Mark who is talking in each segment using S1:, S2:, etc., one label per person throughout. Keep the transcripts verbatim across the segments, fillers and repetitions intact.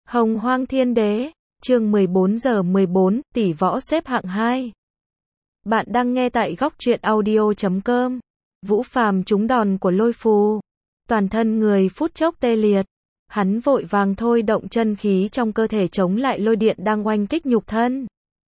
S1: Hồng Hoang Thiên Đế, chương mười bốn giờ mười bốn, tỷ võ xếp hạng hai. Bạn đang nghe tại góc truyện audio chấm com. Vũ Phàm trúng đòn của lôi phù, toàn thân người phút chốc tê liệt. Hắn vội vàng thôi động chân khí trong cơ thể chống lại lôi điện đang oanh kích nhục thân.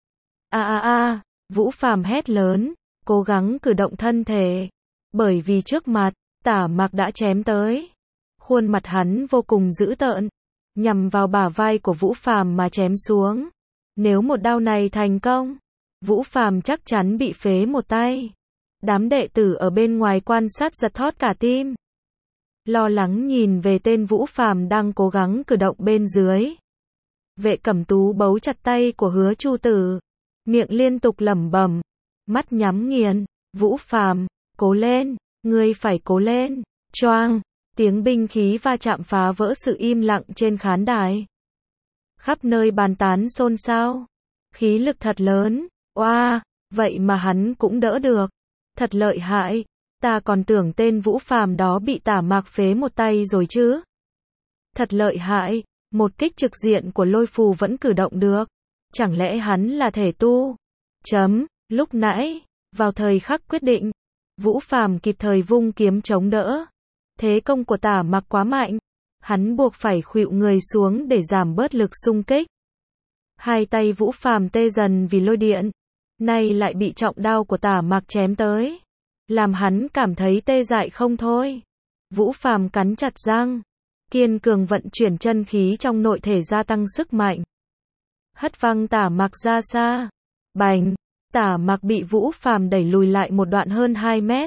S1: A a a, Vũ Phàm hét lớn, cố gắng cử động thân thể, bởi vì trước mặt, Tả Mạc đã chém tới. Khuôn mặt hắn vô cùng dữ tợn, nhằm vào bả vai của Vũ Phàm mà chém xuống. Nếu một đao này thành công, Vũ Phàm chắc chắn bị phế một tay. Đám đệ tử ở bên ngoài quan sát giật thót cả tim. Lo lắng nhìn về tên Vũ Phàm đang cố gắng cử động bên dưới. Vệ Cẩm Tú bấu chặt tay của Hứa Chu Tử, miệng liên tục lẩm bẩm, mắt nhắm nghiền, Vũ Phàm, cố lên, ngươi phải cố lên. Choang, tiếng binh khí va chạm phá vỡ sự im lặng trên khán đài. Khắp nơi bàn tán xôn xao, khí lực thật lớn, oa, vậy mà hắn cũng đỡ được, thật lợi hại, ta còn tưởng tên Vũ Phàm đó bị Tả Mạc phế một tay rồi chứ. Thật lợi hại, một kích trực diện của lôi phù vẫn cử động được, chẳng lẽ hắn là thể tu? Chấm, lúc nãy, vào thời khắc quyết định, Vũ Phàm kịp thời vung kiếm chống đỡ. Thế công của Tả Mạc quá mạnh, hắn buộc phải khuỵu người xuống để giảm bớt lực xung kích. Hai tay Vũ Phàm tê dần vì lôi điện, nay lại bị trọng đao của Tả Mạc chém tới, làm hắn cảm thấy tê dại không thôi. Vũ Phàm cắn chặt răng, kiên cường vận chuyển chân khí trong nội thể gia tăng sức mạnh. Hất văng Tả Mạc ra xa. Bành, Tả Mạc bị Vũ Phàm đẩy lùi lại một đoạn hơn hai mét.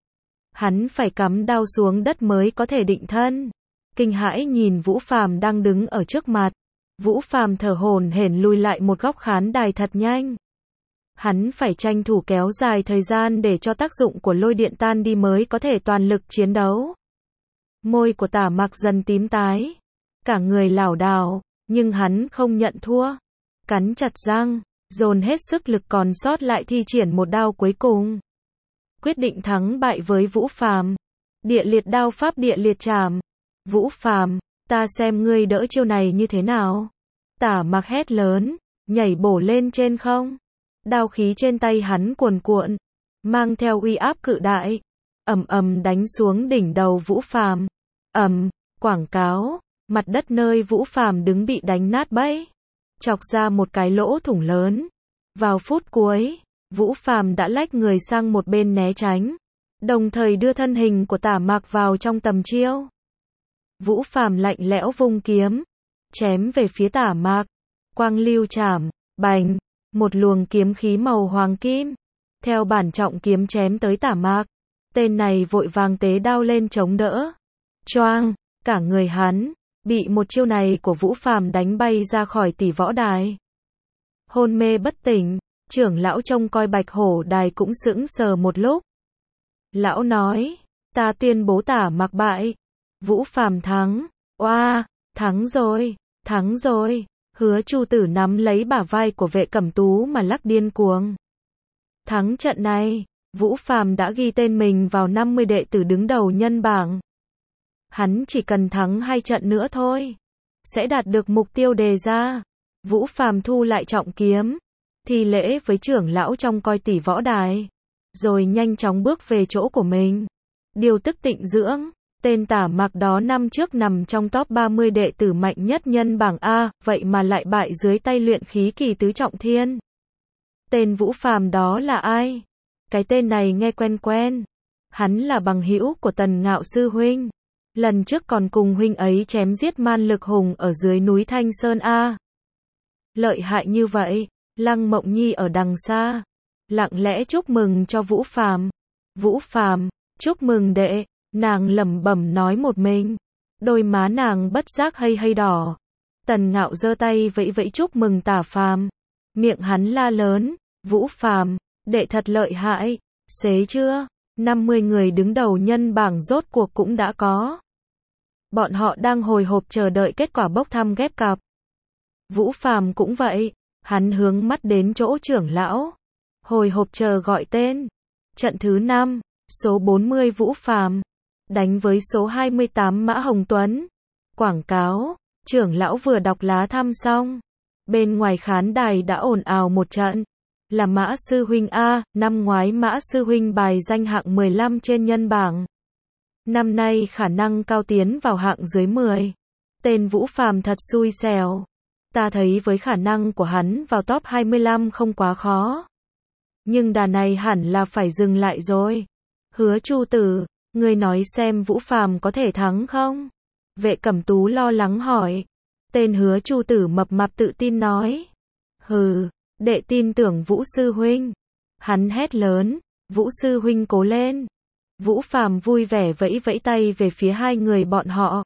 S1: Hắn phải cắm đao xuống đất mới có thể định thân. Kinh hãi nhìn Vũ Phàm đang đứng ở trước mặt. Vũ Phàm thở hổn hển lùi lại một góc khán đài thật nhanh. Hắn phải tranh thủ kéo dài thời gian để cho tác dụng của lôi điện tan đi mới có thể toàn lực chiến đấu. Môi của Tả Mạc dần tím tái, cả người lảo đảo, nhưng hắn không nhận thua. Cắn chặt răng, dồn hết sức lực còn sót lại thi triển một đao cuối cùng. Quyết định thắng bại với Vũ Phàm. Địa liệt đao pháp địa liệt trảm. Vũ Phàm, ta xem ngươi đỡ chiêu này như thế nào. Tả Mạc hét lớn, nhảy bổ lên trên không. Đao khí trên tay hắn cuồn cuộn, mang theo uy áp cự đại, ầm ầm đánh xuống đỉnh đầu Vũ Phàm. Ầm, quảng cáo, mặt đất nơi Vũ Phàm đứng bị đánh nát bấy, chọc ra một cái lỗ thủng lớn. Vào phút cuối, Vũ Phàm đã lách người sang một bên né tránh, đồng thời đưa thân hình của Tả Mạc vào trong tầm chiêu. Vũ Phàm lạnh lẽo vung kiếm, chém về phía Tả Mạc. Quang lưu trảm, bành, một luồng kiếm khí màu hoàng kim, theo bản trọng kiếm chém tới Tả Mạc. Tên này vội vàng tế đao lên chống đỡ. Choang, cả người hắn bị một chiêu này của Vũ Phàm đánh bay ra khỏi tỷ võ đài. Hôn mê bất tỉnh, trưởng lão trông coi Bạch Hổ đài cũng sững sờ một lúc. Lão nói, ta tuyên bố Tả Mạc bại. Vũ Phàm thắng. Oa, thắng rồi, thắng rồi. Hứa Chu Tử nắm lấy bả vai của Vệ Cẩm Tú mà lắc điên cuồng. Thắng trận này, Vũ Phàm đã ghi tên mình vào năm mươi đệ tử đứng đầu nhân bảng. Hắn chỉ cần thắng hai trận nữa thôi, sẽ đạt được mục tiêu đề ra. Vũ Phàm thu lại trọng kiếm, thi lễ với trưởng lão trong coi tỷ võ đài, rồi nhanh chóng bước về chỗ của mình. Điều tức tịnh dưỡng. Tên Tả Mạc đó năm trước nằm trong top ba mươi đệ tử mạnh nhất nhân bảng A, vậy mà lại bại dưới tay luyện khí kỳ tứ trọng thiên. Tên Vũ Phàm đó là ai? Cái tên này nghe quen quen. Hắn là bằng hữu của Tần Ngạo sư huynh. Lần trước còn cùng huynh ấy chém giết man lực hùng ở dưới núi Thanh Sơn A. Lợi hại như vậy, Lăng Mộng Nhi ở đằng xa, lặng lẽ chúc mừng cho Vũ Phàm. Vũ Phàm, chúc mừng đệ. Nàng lẩm bẩm nói một mình, đôi má nàng bất giác hay hay đỏ. Tần Ngạo giơ tay vẫy vẫy chúc mừng Tả Phàm, miệng hắn la lớn, Vũ Phàm, đệ thật lợi hại, xế chưa? năm mươi người đứng đầu nhân bảng rốt cuộc cũng đã có. Bọn họ đang hồi hộp chờ đợi kết quả bốc thăm ghép cặp. Vũ Phàm cũng vậy, hắn hướng mắt đến chỗ trưởng lão, hồi hộp chờ gọi tên. Trận thứ năm, số bốn mươi Vũ Phàm đánh với số hai mươi tám Mã Hồng Tuấn. Quảng cáo, Trưởng lão vừa đọc lá thăm xong, bên ngoài khán đài đã ồn ào một trận. Là Mã sư huynh a, năm ngoái Mã sư huynh bài danh hạng mười lăm trên nhân bảng. Năm nay khả năng cao tiến vào hạng dưới mười. Tên Vũ Phàm thật xui xẻo. Ta thấy với khả năng của hắn vào top hai mươi lăm không quá khó. Nhưng đà này hẳn là phải dừng lại rồi. Hứa Chu Tử, ngươi nói xem Vũ Phàm có thể thắng không? Vệ Cẩm Tú lo lắng hỏi. Tên Hứa Chu Tử mập mạp tự tin nói. Hừ, đệ tin tưởng Vũ sư huynh. Hắn hét lớn, Vũ sư huynh cố lên. Vũ Phàm vui vẻ vẫy vẫy tay về phía hai người bọn họ.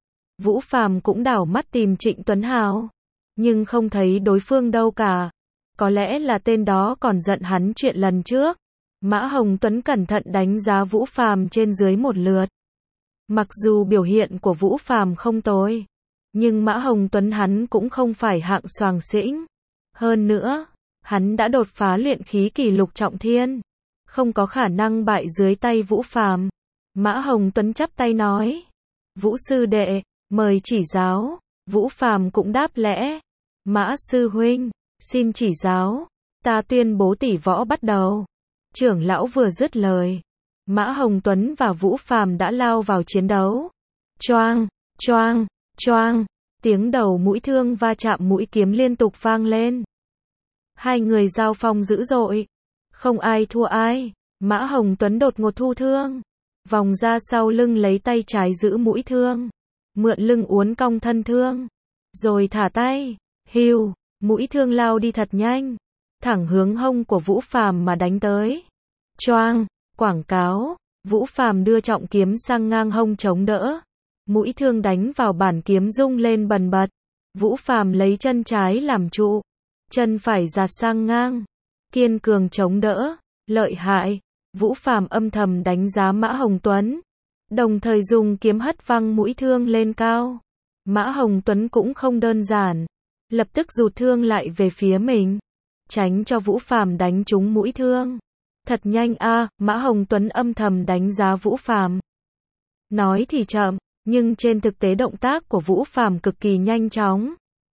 S1: Vũ Phàm cũng đảo mắt tìm Trịnh Tuấn Hào, nhưng không thấy đối phương đâu cả. Có lẽ là tên đó còn giận hắn chuyện lần trước. Mã Hồng Tuấn cẩn thận đánh giá Vũ Phàm trên dưới một lượt. Mặc dù biểu hiện của Vũ Phàm không tồi, nhưng Mã Hồng Tuấn hắn cũng không phải hạng xoàng xĩnh. Hơn nữa, hắn đã đột phá luyện khí kỷ lục trọng thiên, không có khả năng bại dưới tay Vũ Phàm. Mã Hồng Tuấn chắp tay nói, Vũ sư đệ, mời chỉ giáo. Vũ Phàm cũng đáp lễ, Mã sư huynh, xin chỉ giáo. Ta tuyên bố tỷ võ bắt đầu. Trưởng lão vừa dứt lời, Mã Hồng Tuấn và Vũ Phàm đã lao vào chiến đấu. Choang, choang, choang, tiếng đầu mũi thương va chạm mũi kiếm liên tục vang lên. Hai người giao phong dữ dội, không ai thua ai. Mã Hồng Tuấn đột ngột thu thương, vòng ra sau lưng lấy tay trái giữ mũi thương, mượn lưng uốn cong thân thương, rồi thả tay, hiu, mũi thương lao đi thật nhanh, thẳng hướng hông của Vũ Phàm mà đánh tới. Choang, quảng cáo, Vũ Phàm đưa trọng kiếm sang ngang hông chống đỡ, mũi thương đánh vào bản kiếm rung lên bần bật. Vũ Phàm lấy chân trái làm trụ, chân phải giạt sang ngang, kiên cường chống đỡ, lợi hại. Vũ Phàm âm thầm đánh giá Mã Hồng Tuấn, đồng thời dùng kiếm hất văng mũi thương lên cao. Mã Hồng Tuấn cũng không đơn giản, lập tức rụt thương lại về phía mình, tránh cho Vũ Phàm đánh trúng mũi thương. Thật nhanh a, à, Mã Hồng Tuấn âm thầm đánh giá Vũ Phàm. Nói thì chậm, nhưng trên thực tế động tác của Vũ Phàm cực kỳ nhanh chóng.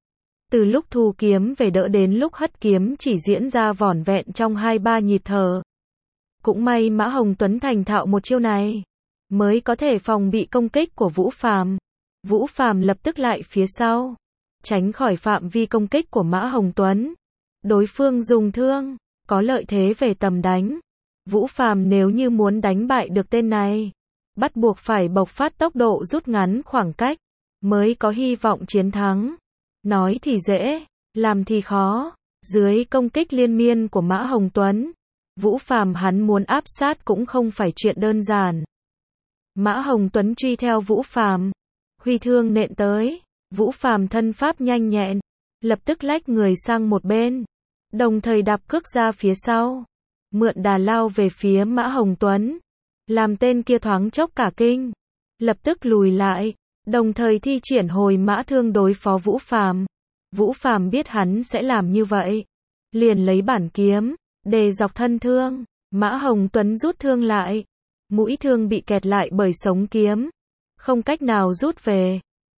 S1: Từ lúc thu kiếm về đỡ đến lúc hất kiếm chỉ diễn ra vỏn vẹn trong hai ba nhịp thở. Cũng may Mã Hồng Tuấn thành thạo một chiêu này, mới có thể phòng bị công kích của Vũ Phàm. Vũ Phàm lập tức lại phía sau, tránh khỏi phạm vi công kích của Mã Hồng Tuấn. Đối phương dùng thương, có lợi thế về tầm đánh. Vũ Phàm nếu như muốn đánh bại được tên này, bắt buộc phải bộc phát tốc độ rút ngắn khoảng cách, mới có hy vọng chiến thắng. Nói thì dễ, làm thì khó. Dưới công kích liên miên của Mã Hồng Tuấn, Vũ Phàm hắn muốn áp sát cũng không phải chuyện đơn giản. Mã Hồng Tuấn truy theo Vũ Phàm, huy thương nện tới. Vũ Phàm thân pháp nhanh nhẹn, lập tức lách người sang một bên, đồng thời đạp cước ra phía sau, mượn đà lao về phía Mã Hồng Tuấn, làm tên kia thoáng chốc cả kinh, lập tức lùi lại, đồng thời thi triển hồi mã thương đối phó Vũ Phàm. Vũ Phàm biết hắn sẽ làm như vậy, liền lấy bản kiếm đề dọc thân thương. Mã Hồng Tuấn rút thương lại, mũi thương bị kẹt lại bởi sống kiếm, không cách nào rút về.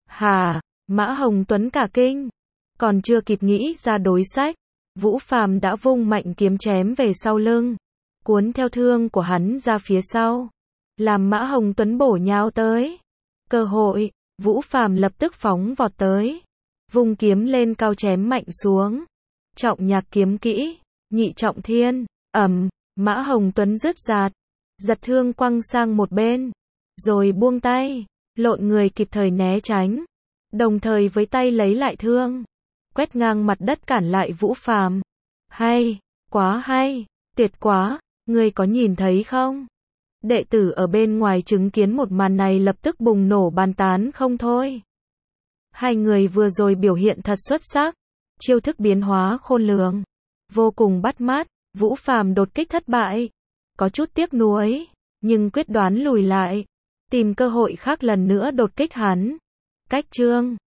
S1: Hà, Mã Hồng Tuấn cả kinh, còn chưa kịp nghĩ ra đối sách, Vũ Phàm đã vung mạnh kiếm chém về sau lưng, cuốn theo thương của hắn ra phía sau, làm Mã Hồng Tuấn bổ nhào tới. Cơ hội, Vũ Phàm lập tức phóng vọt tới, vung kiếm lên cao chém mạnh xuống. Trọng nhạc kiếm kỹ, nhị trọng thiên, ầm, Mã Hồng Tuấn rứt rạt, giật thương quăng sang một bên, rồi buông tay, lộn người kịp thời né tránh, đồng thời với tay lấy lại thương, quét ngang mặt đất cản lại Vũ Phàm. Hay, quá hay, tuyệt quá, ngươi có nhìn thấy không? Đệ tử ở bên ngoài chứng kiến một màn này lập tức bùng nổ bàn tán không thôi. Hai người vừa rồi biểu hiện thật xuất sắc, chiêu thức biến hóa khôn lường, vô cùng bắt mắt. Vũ Phàm đột kích thất bại, có chút tiếc nuối, nhưng quyết đoán lùi lại, tìm cơ hội khác lần nữa đột kích hắn. Cách chương